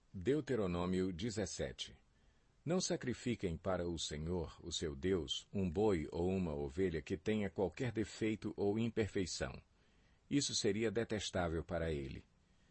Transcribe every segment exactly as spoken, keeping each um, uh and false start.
Deuteronômio dezessete. Não sacrifiquem para o Senhor, o seu Deus, um boi ou uma ovelha que tenha qualquer defeito ou imperfeição. Isso seria detestável para ele.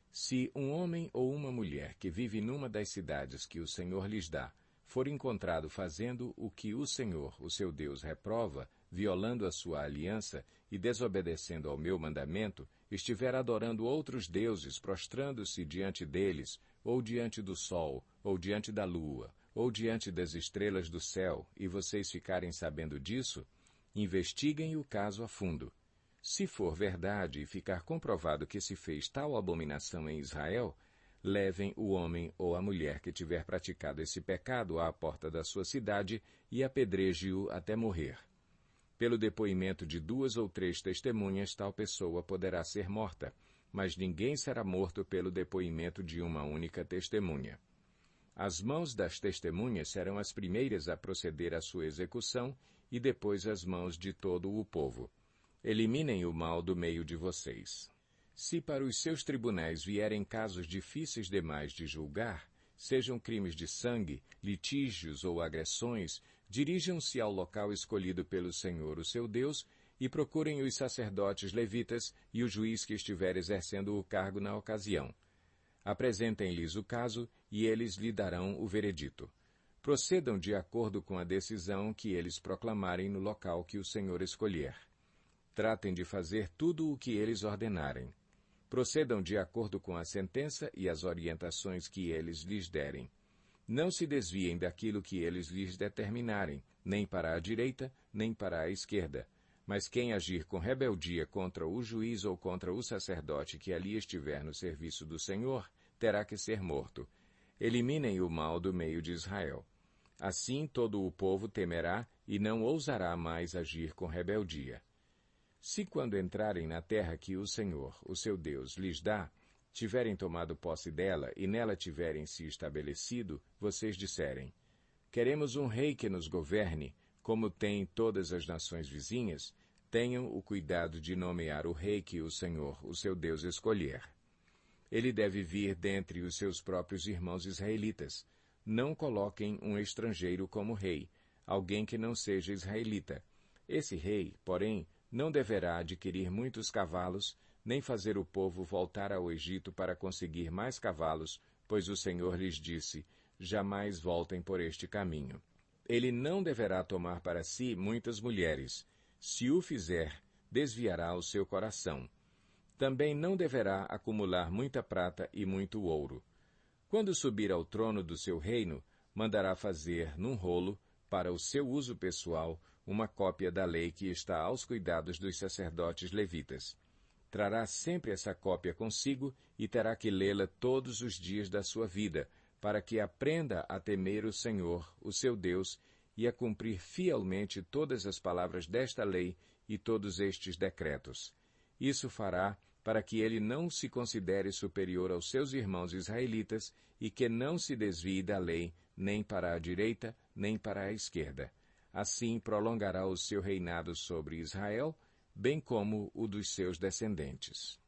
Se um homem ou uma mulher que vive numa das cidades que o Senhor lhes dá, for encontrado fazendo o que o Senhor, o seu Deus, reprova, violando a sua aliança e desobedecendo ao meu mandamento, estiver adorando outros deuses, prostrando-se diante deles, ou diante do sol, ou diante da lua, ou diante das estrelas do céu, e vocês ficarem sabendo disso, investiguem o caso a fundo. Se for verdade e ficar comprovado que se fez tal abominação em Israel, levem o homem ou a mulher que tiver praticado esse pecado à porta da sua cidade e apedreje-o até morrer. Pelo depoimento de duas ou três testemunhas, tal pessoa poderá ser morta, mas ninguém será morto pelo depoimento de uma única testemunha. As mãos das testemunhas serão as primeiras a proceder à sua execução e depois as mãos de todo o povo. Eliminem o mal do meio de vocês. Se para os seus tribunais vierem casos difíceis demais de julgar, sejam crimes de sangue, litígios ou agressões, dirijam-se ao local escolhido pelo Senhor, o seu Deus, e procurem os sacerdotes levitas e o juiz que estiver exercendo o cargo na ocasião. Apresentem-lhes o caso e eles lhe darão o veredito. Procedam de acordo com a decisão que eles proclamarem no local que o Senhor escolher. Tratem de fazer tudo o que eles ordenarem. Procedam de acordo com a sentença e as orientações que eles lhes derem. Não se desviem daquilo que eles lhes determinarem, nem para a direita, nem para a esquerda. Mas quem agir com rebeldia contra o juiz ou contra o sacerdote que ali estiver no serviço do Senhor, terá que ser morto. Eliminem o mal do meio de Israel. Assim todo o povo temerá e não ousará mais agir com rebeldia. Se quando entrarem na terra que o Senhor, o seu Deus, lhes dá, tiverem tomado posse dela e nela tiverem se estabelecido, vocês disserem, queremos um rei que nos governe, como tem todas as nações vizinhas, tenham o cuidado de nomear o rei que o Senhor, o seu Deus, escolher. Ele deve vir dentre os seus próprios irmãos israelitas. Não coloquem um estrangeiro como rei, alguém que não seja israelita. Esse rei, porém, não deverá adquirir muitos cavalos, nem fazer o povo voltar ao Egito para conseguir mais cavalos, pois o Senhor lhes disse, jamais voltem por este caminho. Ele não deverá tomar para si muitas mulheres. Se o fizer, desviará o seu coração. Também não deverá acumular muita prata e muito ouro. Quando subir ao trono do seu reino, mandará fazer, num rolo, para o seu uso pessoal, uma cópia da lei que está aos cuidados dos sacerdotes levitas. Trará sempre essa cópia consigo e terá que lê-la todos os dias da sua vida, para que aprenda a temer o Senhor, o seu Deus, e a cumprir fielmente todas as palavras desta lei e todos estes decretos. Isso fará para que ele não se considere superior aos seus irmãos israelitas e que não se desvie da lei nem para a direita nem para a esquerda. Assim prolongará o seu reinado sobre Israel, bem como o dos seus descendentes.